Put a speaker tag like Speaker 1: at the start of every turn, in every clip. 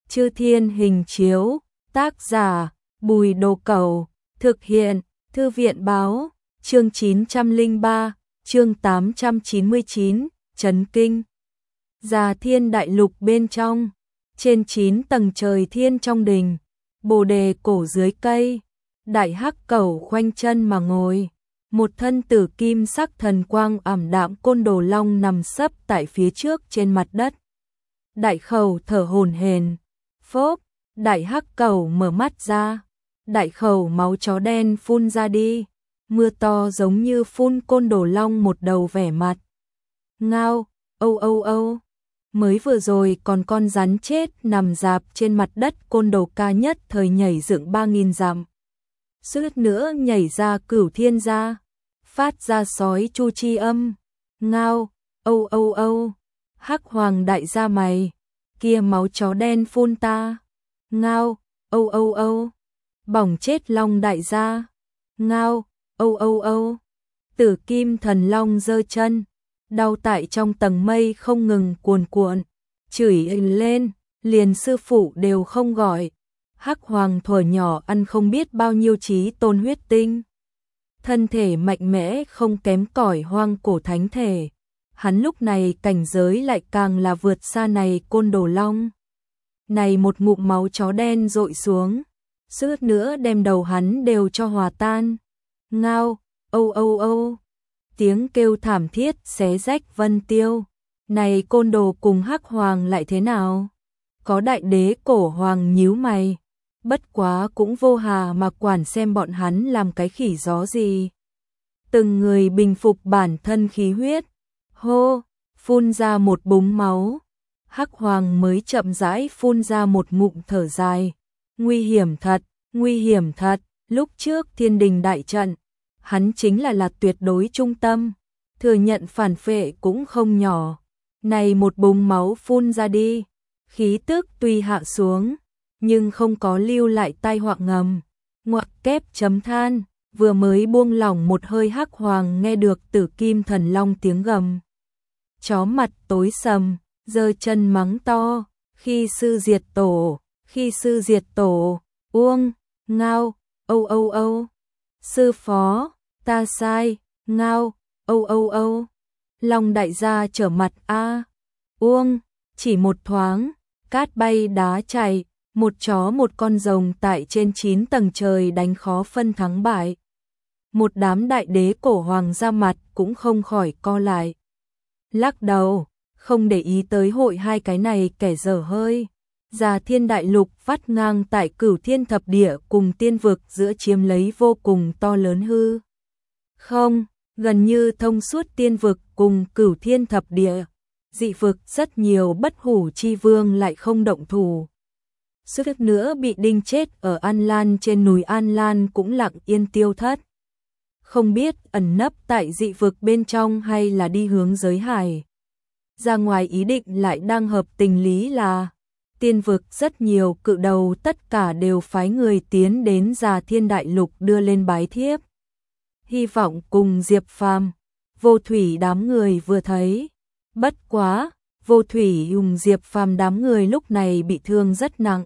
Speaker 1: Chư Thiên Hình Chiếu, tác giả, Bùi Đồ Cẩu, thực hiện, Thư viện báo, chương 903, chương 899, Chấn Kinh. Già Thiên Đại Lục bên trong, trên 9 tầng trời thiên trong đình, Bồ đề cổ dưới cây, Đại Hắc Cẩu khoanh chân mà ngồi. Một thân tử kim sắc thần quang ảm đạm Côn Đồ Long nằm sấp tại phía trước trên mặt đất. Đại Khẩu thở hổn hển, phốp, Đại Hắc Cẩu mở mắt ra, đại khẩu máu chó đen phun ra đi, mưa to giống như phun Côn Đồ Long một đầu vẻ mặt. Ngao, âu âu âu, mới vừa rồi còn con rắn chết nằm rạp trên mặt đất Côn Đồ ca nhất thời nhảy dựng 3000 dặm. Suýt nữa nhảy ra Cửu Thiên ra, phát ra sói chu chi âm. Ngao, âu âu âu, Hắc Hoàng đại gia mày, kia máu chó đen phun ta. Ngao, âu âu âu, bỏng chết Long đại gia. Ngao, âu âu âu, Tử Kim Thần Long giơ chân, đau tại trong tầng mây không ngừng cuồn cuộn, chửi lên, liền sư phụ đều không gọi. Hắc Hoàng thuở nhỏ ăn không biết bao nhiêu chí tôn huyết tinh, thân thể mạnh mẽ không kém cỏi hoang cổ thánh thể. Hắn lúc này cảnh giới lại càng là vượt xa này Côn Đồ Long. Này một ngụm máu chó đen dội xuống, suýt nữa đem đầu hắn đều cho hòa tan. Ngao, âu âu âu, tiếng kêu thảm thiết xé rách vân tiêu. Này Côn Đồ cùng Hắc Hoàng lại thế nào? Có đại đế cổ hoàng nhíu mày, bất quá cũng vô hà mà quản xem bọn hắn làm cái khỉ gió gì. Từng người bình phục bản thân khí huyết, hô, phun ra một búng máu. Hắc Hoàng mới chậm rãi phun ra một ngụm thở dài. Nguy hiểm thật, nguy hiểm thật. Lúc trước Thiên Đình đại trận, hắn chính là tuyệt đối trung tâm, thừa nhận phản phệ cũng không nhỏ. Này một búng máu phun ra đi, khí tức tuy hạ xuống, nhưng không có lưu lại tai họa ngầm. Ngoặc kép chấm than, vừa mới buông lỏng một hơi Hắc Hoàng nghe được Tử Kim Thần Long tiếng gầm. Chó mặt tối sầm, giơ chân mắng to, khi sư diệt tổ, khi sư diệt tổ. Uông, ngao, âu âu âu, sư phó, ta sai. Ngao, âu âu âu, Long đại gia trở mặt a. Uông, chỉ một thoáng, cát bay đá chạy, một chó một con rồng tại trên 9 tầng trời đánh khó phân thắng bại. Một đám đại đế cổ hoàng ra mặt cũng không khỏi co lại, lắc đầu, không để ý tới hội hai cái này kẻ dở hơi. Già Thiên Đại Lục vắt ngang tại Cửu Thiên Thập Địa cùng tiên vực giữa chiếm lấy vô cùng to lớn hư không, gần như thông suốt tiên vực cùng Cửu Thiên Thập Địa. Dị vực rất nhiều bất hủ chi vương lại không động thủ. Suýt nữa bị đinh chết ở An Lan trên núi An Lan cũng lặng yên tiêu thất. Không biết ẩn nấp tại dị vực bên trong hay là đi hướng giới hải. Ra ngoài ý định lại đang hợp tình lý là tiên vực rất nhiều cự đầu tất cả đều phái người tiến đến Già Thiên Đại Lục đưa lên bái thiếp. Hy vọng cùng Diệp Phàm, Vô Thủy đám người vừa thấy. Bất quá, Vô Thủy dùng Diệp Phàm đám người lúc này bị thương rất nặng.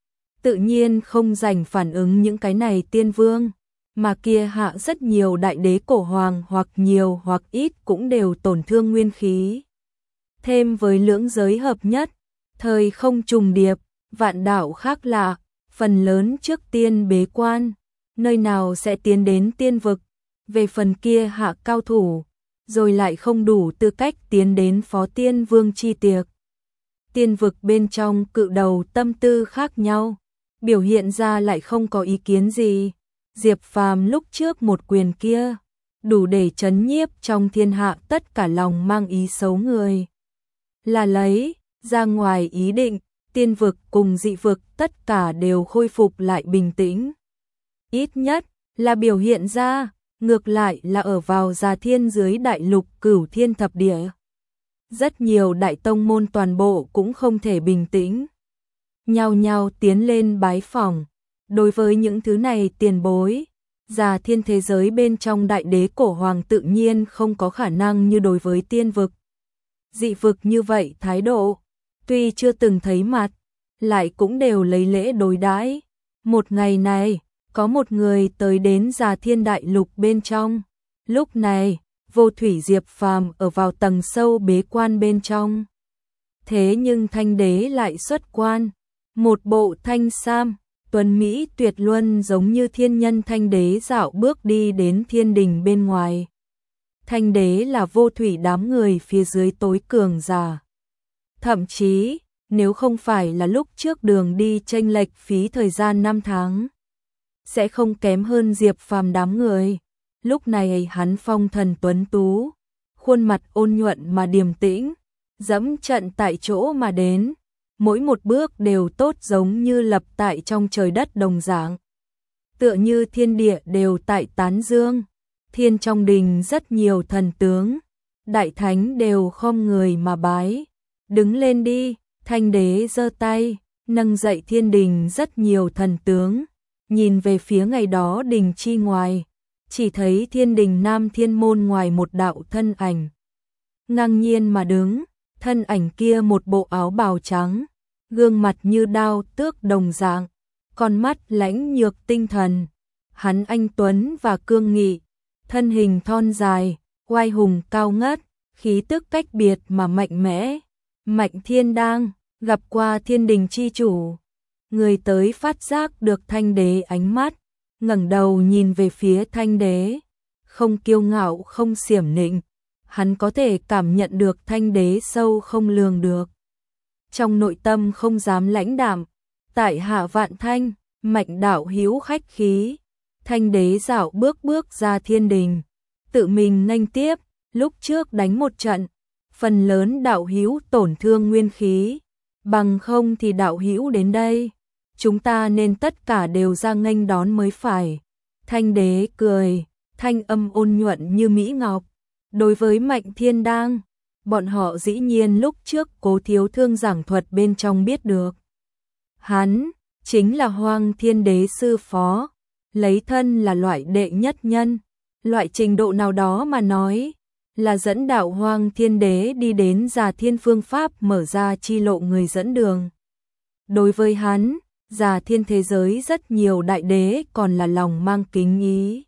Speaker 1: Tự nhiên không dành phản ứng những cái này tiên vương, mà kia hạ rất nhiều đại đế cổ hoàng hoặc nhiều hoặc ít cũng đều tổn thương nguyên khí. Thêm với lưỡng giới hợp nhất, thời không trùng điệp, vạn đạo khác lạ, phần lớn trước tiên bế quan, nơi nào sẽ tiến đến tiên vực. Về phần kia hạ cao thủ, rồi lại không đủ tư cách tiến đến phó tiên vương chi tiệc. Tiên vực bên trong cự đầu tâm tư khác nhau, biểu hiện ra lại không có ý kiến gì. Diệp Phàm lúc trước một quyền kia, đủ để chấn nhiếp trong thiên hạ tất cả lòng mang ý xấu người. Là lấy ra ngoài ý định, tiên vực cùng dị vực tất cả đều khôi phục lại bình tĩnh. Ít nhất là biểu hiện ra, ngược lại là ở vào Già Thiên dưới Đại Lục Cửu Thiên Thập Địa. Rất nhiều đại tông môn toàn bộ cũng không thể bình tĩnh, nhao nhao tiến lên bái phỏng. Đối với những thứ này tiền bối, Già Thiên thế giới bên trong đại đế cổ hoàng tự nhiên không có khả năng như đối với tiên vực. Dị vực như vậy thái độ, tuy chưa từng thấy mặt, lại cũng đều lấy lễ đối đãi. Một ngày này, có một người tới đến Già Thiên Đại Lục bên trong. Lúc này, Vô Thủy Diệp Phàm ở vào tầng sâu bế quan bên trong. Thế nhưng Thanh Đế lại xuất quan, một bộ thanh sam, tuấn mỹ tuyệt luân giống như thiên nhân. Thanh Đế dạo bước đi đến thiên đình bên ngoài. Thanh Đế là Vô Thủy đám người phía dưới tối cường giả. Thậm chí, nếu không phải là lúc trước đường đi chênh lệch phí thời gian 5 tháng, sẽ không kém hơn Diệp Phàm đám người. Lúc này hắn phong thần tuấn tú, khuôn mặt ôn nhuận mà điềm tĩnh, dẫm trận tại chỗ mà đến, mỗi một bước đều tốt giống như lập tại trong trời đất đồng dạng. Tựa như thiên địa đều tại tán dương, thiên trong đình rất nhiều thần tướng, đại thánh đều khom người mà bái. Đứng lên đi, Thanh Đế giơ tay, nâng dậy thiên đình rất nhiều thần tướng, nhìn về phía ngày đó đình chi ngoài, chỉ thấy thiên đình Nam Thiên Môn ngoài một đạo thân ảnh. Ngang nhiên mà đứng, thân ảnh kia một bộ áo bào trắng, gương mặt như đao tước đồng dạng, con mắt lãnh nhược tinh thần. Hắn anh tuấn và cương nghị, thân hình thon dài, oai hùng cao ngất, khí tức cách biệt mà mạnh mẽ. Mạnh Thiên đang gặp qua thiên đình chi chủ. Người tới phát giác được Thanh Đế ánh mắt, ngẩng đầu nhìn về phía Thanh Đế, không kiêu ngạo không xiểm nịnh, hắn có thể cảm nhận được Thanh Đế sâu không lường được. Trong nội tâm không dám lãnh đạm, tại hạ Vạn Thanh, Mạnh đạo hữu khách khí. Thanh Đế dạo bước ra thiên đình, tự mình nghênh tiếp, lúc trước đánh một trận, phần lớn đạo hữu tổn thương nguyên khí, bằng không thì đạo hữu đến đây, chúng ta nên tất cả đều ra nghênh đón mới phải. Thanh Đế cười, thanh âm ôn nhuận như mỹ ngọc. Đối với Mạnh Thiên đang, bọn họ dĩ nhiên lúc trước Cố Thiếu Thương giảng thuật bên trong biết được. Hắn chính là Hoang Thiên Đế sư phó, lấy thân là loại đệ nhất nhân, loại trình độ nào đó mà nói, là dẫn đạo Hoang Thiên Đế đi đến Già Thiên phương pháp mở ra chi lộ người dẫn đường. Đối với hắn, Già Thiên thế giới rất nhiều đại đế còn là lòng mang kính ý.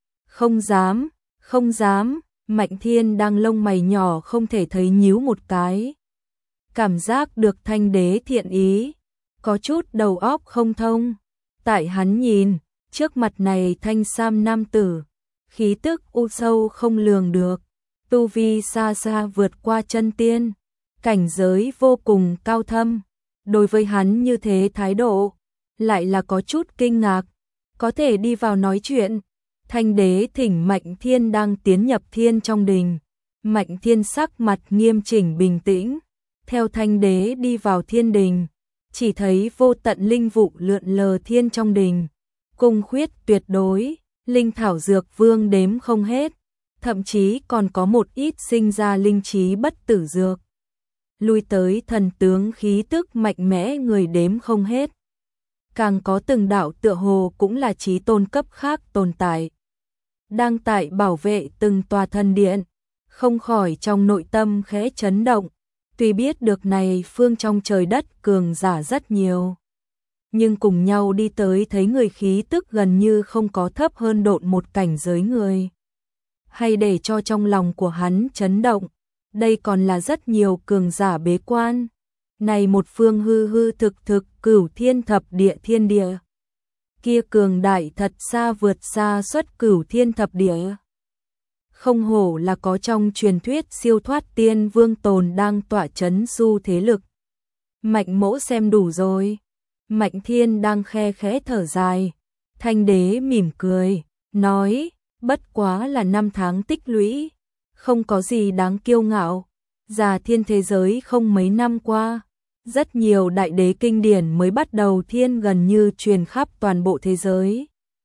Speaker 1: Không dám, Mạnh Thiên đang lông mày nhỏ không thể thấy nhíu một cái. Cảm giác được Thanh Đế thiện ý, có chút đầu óc không thông. Tại hắn nhìn, trước mặt này thanh sam nam tử, khí tức u sâu không lường được, tu vi xa xa vượt qua chân tiên, cảnh giới vô cùng cao thâm. Đối với hắn như thế thái độ, lại là có chút kinh ngạc, có thể đi vào nói chuyện. Thanh Đế thỉnh Mạnh Thiên đang tiến nhập thiên trong đình. Mạnh Thiên sắc mặt nghiêm chỉnh bình tĩnh, theo Thanh Đế đi vào thiên đình, chỉ thấy vô tận linh vụ lượn lờ thiên trong đình, cung khuyết tuyệt đối, linh thảo dược vương đếm không hết, thậm chí còn có một ít sinh ra linh trí bất tử dược. Lui tới thần tướng khí tức mạnh mẽ người đếm không hết. Càng có từng đạo tựa hồ cũng là chí tôn cấp khác tồn tại, đang tại bảo vệ từng tòa thần điện, không khỏi trong nội tâm khẽ chấn động. Tuy biết được này phương trong trời đất cường giả rất nhiều, nhưng cùng nhau đi tới thấy người khí tức gần như không có thấp hơn độn một cảnh giới người. Hay để cho trong lòng của hắn chấn động, đây còn là rất nhiều cường giả bế quan. Này một phương hư hư thực thực cửu thiên thập địa thiên địa. Kia cường đại thật xa vượt xa xuất cửu thiên thập địa. Không hổ là có trong truyền thuyết siêu thoát tiên vương tồn đang tỏa chấn du thế lực. Mạnh mỗ xem đủ rồi. Mạnh Thiên đang khe khẽ thở dài. Thanh Đế mỉm cười, nói, bất quá là 5 tháng tích lũy, không có gì đáng kiêu ngạo. Già Thiên thế giới không mấy năm qua, rất nhiều đại đế kinh điển mới bắt đầu thiên gần như truyền khắp toàn bộ thế giới.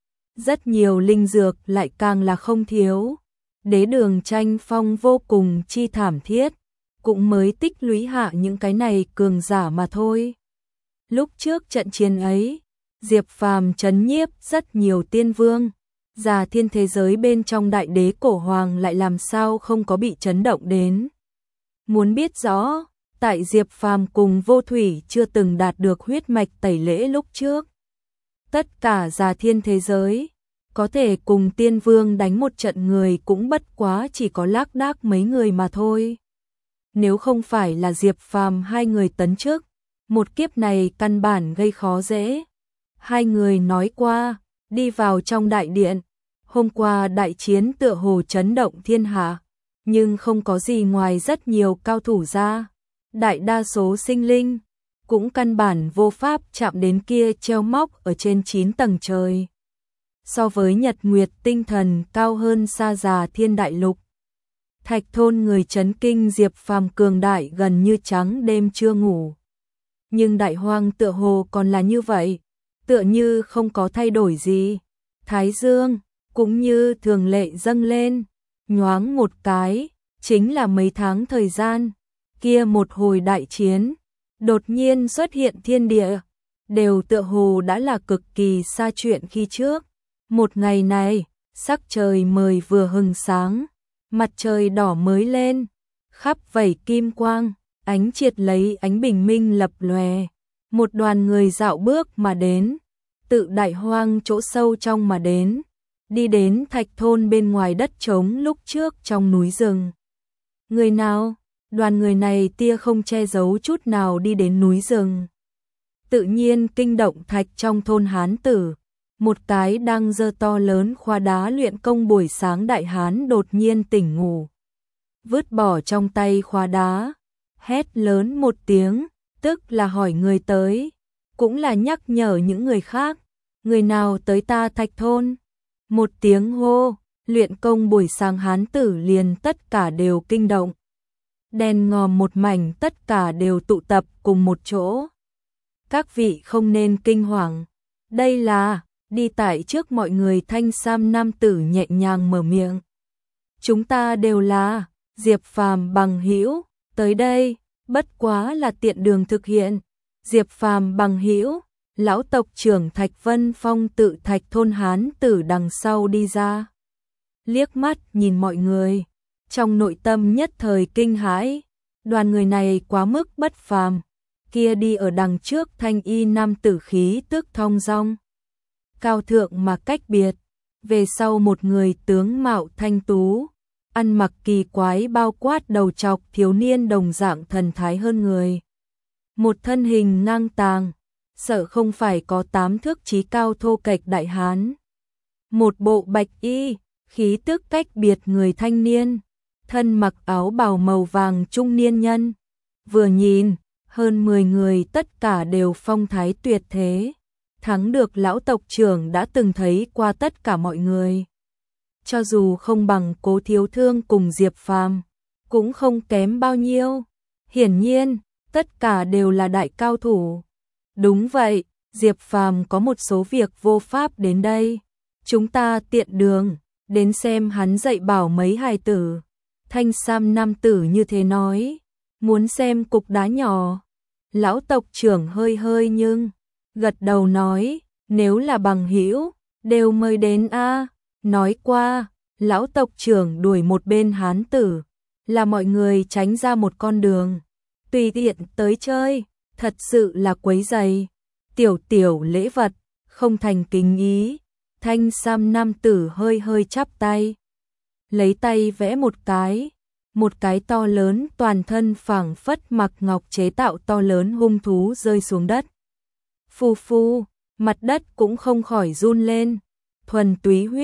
Speaker 1: Rất nhiều linh dược lại càng là không thiếu. Đế đường tranh phong vô cùng chi thảm thiết, cũng mới tích lũy hạ những cái này cường giả mà thôi. Lúc trước trận chiến ấy, Diệp Phàm trấn nhiếp rất nhiều tiên vương, Già Thiên thế giới bên trong đại đế cổ hoàng lại làm sao không có bị chấn động đến. Muốn biết rõ, tại Diệp Phàm cùng Vô Thủy chưa từng đạt được huyết mạch tẩy lễ lúc trước. Tất cả già thiên thế giới, có thể cùng tiên vương đánh một trận người cũng bất quá chỉ có lác đác mấy người mà thôi. Nếu không phải là Diệp Phàm hai người tấn chức, một kiếp này căn bản gây khó dễ. Hai người nói qua, đi vào trong đại điện. Hôm qua đại chiến tựa hồ chấn động thiên hạ, nhưng không có gì ngoài rất nhiều cao thủ ra. Đại đa số sinh linh, cũng căn bản vô pháp chạm đến kia treo móc ở trên 9 tầng trời. So với nhật nguyệt tinh thần cao hơn xa già thiên đại lục. Thạch thôn người chấn kinh Diệp Phàm cường đại gần như trắng đêm chưa ngủ. Nhưng đại hoang tựa hồ còn là như vậy, tựa như không có thay đổi gì. Thái dương, cũng như thường lệ dâng lên, nhoáng một cái, chính là mấy tháng thời gian. Kia một hồi đại chiến, đột nhiên xuất hiện thiên địa, đều tựa hồ đã là cực kỳ xa chuyện khi trước. Một ngày này, sắc trời mời vừa hừng sáng, mặt trời đỏ mới lên, khắp vẩy kim quang, ánh triệt lấy ánh bình minh lập lòe. Một đoàn người dạo bước mà đến, tự đại hoang chỗ sâu trong mà đến, đi đến thạch thôn bên ngoài đất trống lúc trước trong núi rừng. Người nào? Đoàn người này tia không che giấu chút nào đi đến núi rừng. Tự nhiên kinh động thạch trong thôn hán tử. Một cái đang giơ to lớn khoa đá luyện công buổi sáng đại hán đột nhiên tỉnh ngủ. Vứt bỏ trong tay khoa đá, hét lớn một tiếng, tức là hỏi người tới, cũng là nhắc nhở những người khác. Người nào tới ta thạch thôn? Một tiếng hô, luyện công buổi sáng hán tử liền tất cả đều kinh động. Đèn ngòm một mảnh tất cả đều tụ tập cùng một chỗ. Các vị không nên kinh hoàng. Đây là, đi tại trước mọi người thanh sam nam tử nhẹ nhàng mở miệng. Chúng ta đều là, Diệp Phàm bằng hữu, tới đây, bất quá là tiện đường thực hiện. Diệp Phàm bằng hữu, lão tộc trưởng Thạch Vân Phong tự thạch thôn hán tử đằng sau đi ra. Liếc mắt nhìn mọi người. Trong nội tâm nhất thời kinh hãi, đoàn người này quá mức bất phàm, kia đi ở đằng trước thanh y nam tử khí tức thong dong, cao thượng mà cách biệt, về sau một người tướng mạo thanh tú, ăn mặc kỳ quái bao quát đầu trọc thiếu niên đồng dạng thần thái hơn người. Một thân hình ngang tàng, sợ không phải có 8 thước chí cao thô kệch đại hán. Một bộ bạch y, khí tức cách biệt người thanh niên. Thân mặc áo bào màu vàng trung niên nhân, vừa nhìn, hơn 10 người tất cả đều phong thái tuyệt thế, thắng được lão tộc trưởng đã từng thấy qua tất cả mọi người. Cho dù không bằng Cố Thiếu Thương cùng Diệp Phàm, cũng không kém bao nhiêu. Hiển nhiên, tất cả đều là đại cao thủ. Đúng vậy, Diệp Phàm có một số việc vô pháp đến đây. Chúng ta tiện đường, đến xem hắn dạy bảo mấy hài tử. Thanh sam nam tử như thế nói, muốn xem cục đá nhỏ. Lão tộc trưởng hơi hơi nhưng, gật đầu nói, nếu là bằng hữu đều mời đến a. Nói qua, lão tộc trưởng đuổi một bên hán tử, là mọi người tránh ra một con đường. Tùy tiện tới chơi, thật sự là quấy rầy. Tiểu lễ vật, không thành kính ý. Thanh sam nam tử hơi hơi chắp tay. Lấy tay vẽ một cái to lớn toàn thân phảng phất mặc ngọc chế tạo to lớn hung thú rơi xuống đất. Phù phù, mặt đất cũng không khỏi run lên. Thuần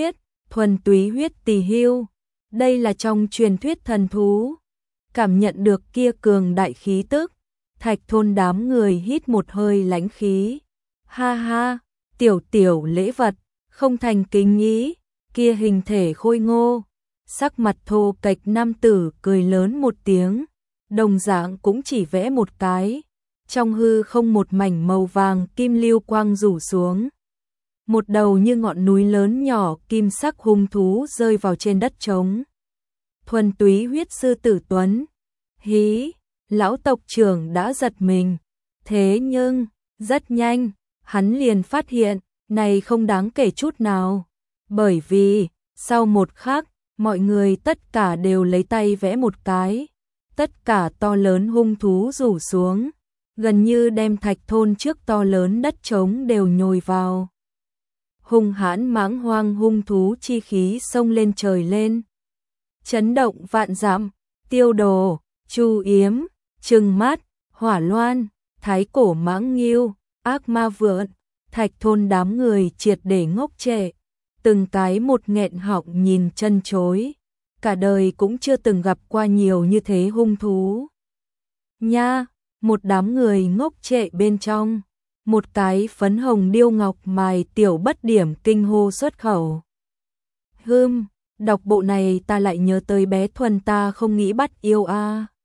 Speaker 1: túy huyết tỳ hưu. Đây là trong truyền thuyết thần thú. Cảm nhận được kia cường đại khí tức, thạch thôn đám người hít một hơi lãnh khí. Ha ha, tiểu lễ vật, không thành kính ý, kia hình thể khôi ngô. Sắc mặt thô kệch nam tử cười lớn một tiếng, đồng dạng cũng chỉ vẽ một cái, trong hư không một mảnh màu vàng kim lưu quang rủ xuống. Một đầu như ngọn núi lớn nhỏ kim sắc hung thú rơi vào trên đất trống. Thuần túy huyết sư tử tuấn. Hí, lão tộc trưởng đã giật mình, thế nhưng, rất nhanh, hắn liền phát hiện, này không đáng kể chút nào, bởi vì, sau một khắc, mọi người tất cả đều lấy tay vẽ một cái, tất cả to lớn hung thú rủ xuống, gần như đem Thạch thôn trước to lớn đất trống đều nhồi vào. Hung hãn mãng hoang hung thú chi khí xông lên trời lên. Chấn động vạn dặm, Tiêu Đồ, Chu Yếm, Trừng Mắt, Hỏa Loan, Thái Cổ Mãng Nghiêu, Ác Ma Vượn, Thạch thôn đám người triệt để ngốc trệ, từng cái một nghẹn họng nhìn chân chối, cả đời cũng chưa từng gặp qua nhiều như thế hung thú. Nha, một đám người ngốc trệ bên trong, một cái phấn hồng điêu ngọc mài tiểu bất điểm kinh hô xuất khẩu. Đọc bộ này ta lại nhớ tới bé Thuần ta không nghĩ bắt yêu a.